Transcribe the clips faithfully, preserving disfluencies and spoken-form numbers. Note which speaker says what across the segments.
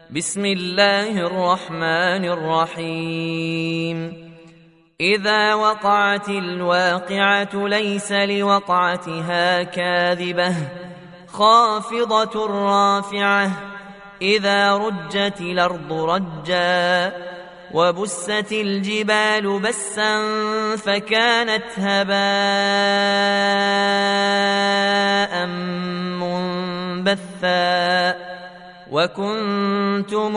Speaker 1: بسم الله الرحمن الرحيم إذا وقعت الواقعة ليس لوقعتها كاذبة خافضة رافعة إذا رجت الأرض رجا وبست الجبال بسا فكانت هباء منبثا وكنتم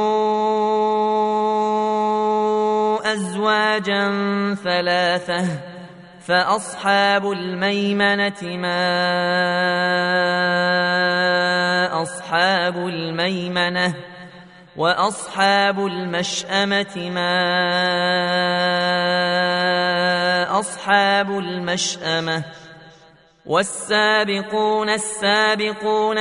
Speaker 1: أزواجا ثلاثة فأصحاب الميمنة ما أصحاب الميمنة وأصحاب المشأمة ما أصحاب المشأمة والسابقون السابقون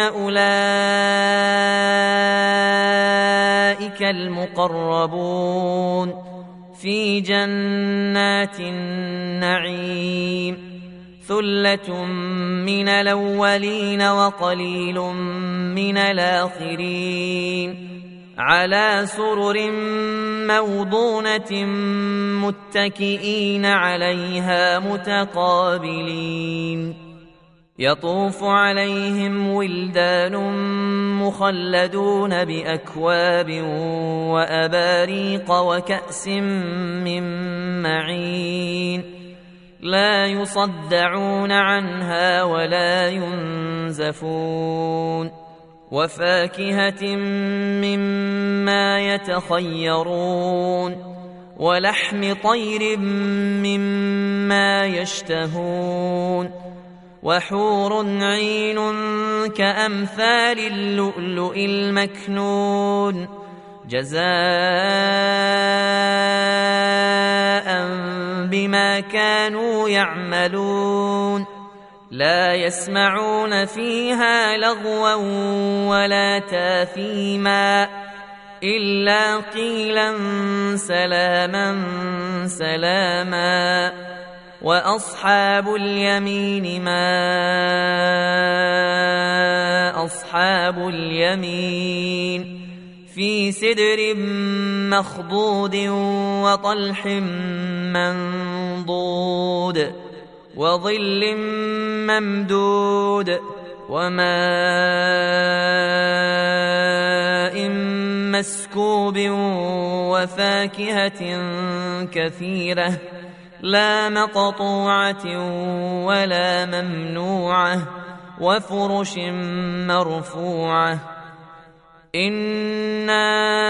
Speaker 1: أولئك المقربون في جنات النعيم ثلة من الأولين وقليل من الآخرين على سرر موضونة متكئين عليها متقابلين يطوف عليهم ولدان مخلدون بأكواب وأباريق وكأس من معين لا يصدعون عنها ولا ينزفون وفاكهة مما يتخيرون ولحم طير مما يشتهون وحور عين كأمثال اللؤلؤ المكنون جزاء بما كانوا يعملون لا يسمعون فيها لغوا ولا تاثيما إلا قيلا سلاما سلاما وأصحاب اليمين ما أصحاب اليمين في سدر مخضود وطلح منضود وظل ممدود وماء مسكوب وفاكهة كثيرة لا مقطوعة ولا ممنوعة وفرش مرفوعة إنا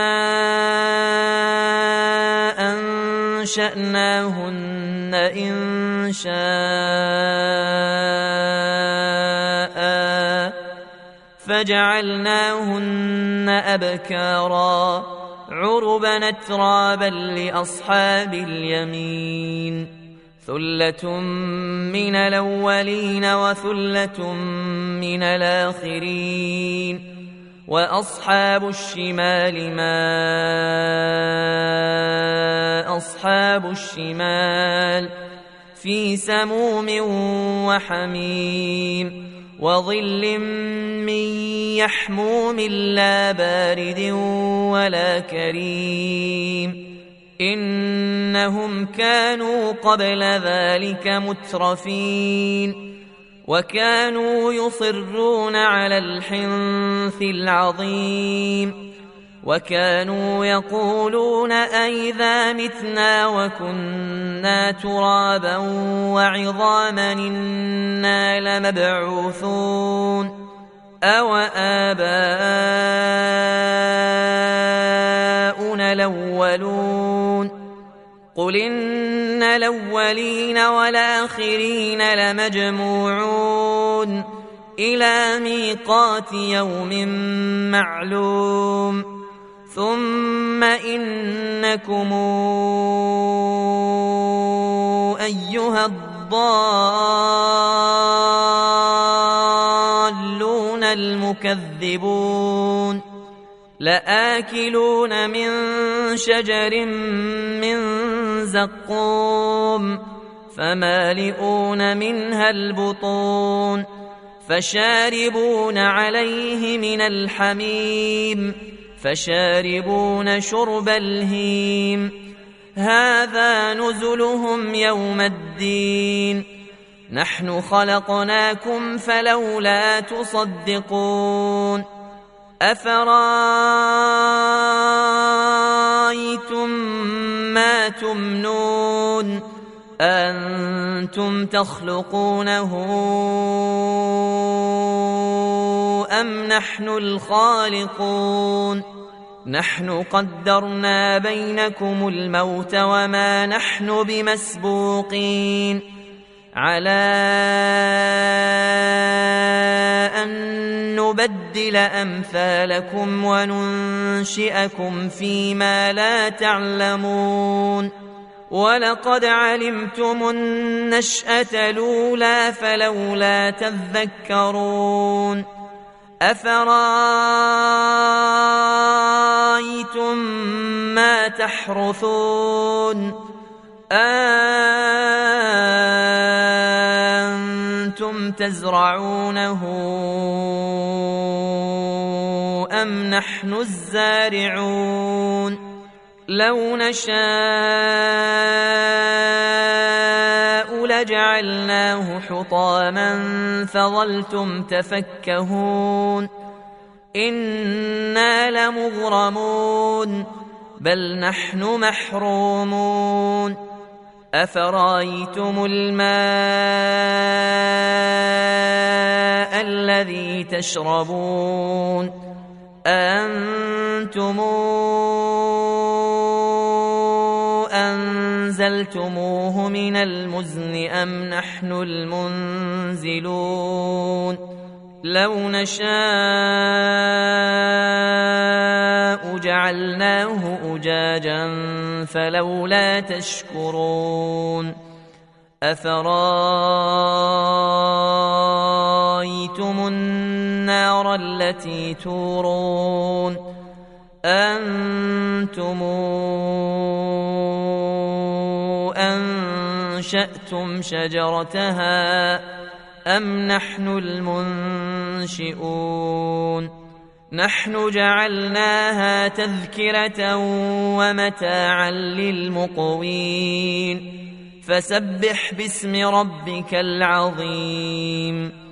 Speaker 1: أنشأناهن إن شاء فجعلناهن أبكارا عربا أترابا لأصحاب اليمين ثلة من الأولين وثلة من الآخرين وأصحاب الشمال ما أصحاب الشمال في سموم وحميم وظل من يحموم لا بارد ولا كريم إنهم كانوا قبل ذلك مترفين وكانوا يصرون على الحنث العظيم وكانوا يقولون أئذا متنا وكنا ترابا وعظاما إنا لمبعوثون أو آباؤنا الأولون قل إن الأولين والآخرين لمجموعون إلى ميقات يوم معلوم ثم إنكم أيها الضالون المكذبون لآكلون من شجر من زقوم فمالئون منها البطون فشاربون عليه من الحميم فشاربون شرب الهيم هذا نزلهم يوم الدين نحن خلقناكم فلولا تصدقون أفرأيتم ما تمنون أنتم تخلقونه أم نحن الخالقون نحن قدرنا بينكم الموت وما نحن بمسبوقين على أن نبدل أمثالكم وننشئكم فيما لا تعلمون ولقد علمتم النشأة الأولى فلولا تذكرون أفرأيتم ما تحرثون أأنتم تزرعونه أم نحن الزارعون لو نشاء لجعلناه حطاما فظلتم تفكهون إنا لمغرمون بل نحن محرومون أفرأيتم الماء الذي تشربون أأنتم أنزلتموه من المزن أم نحن المنزلون لو نشاء جعلناه أجاجا فلولا تشكرون أفرأيتم النار التي تورون أنتم أنشأتم شجرتها أم نحن المنشئون نحن جعلناها تذكرة ومتاعا للمقوين فسبح باسم ربك العظيم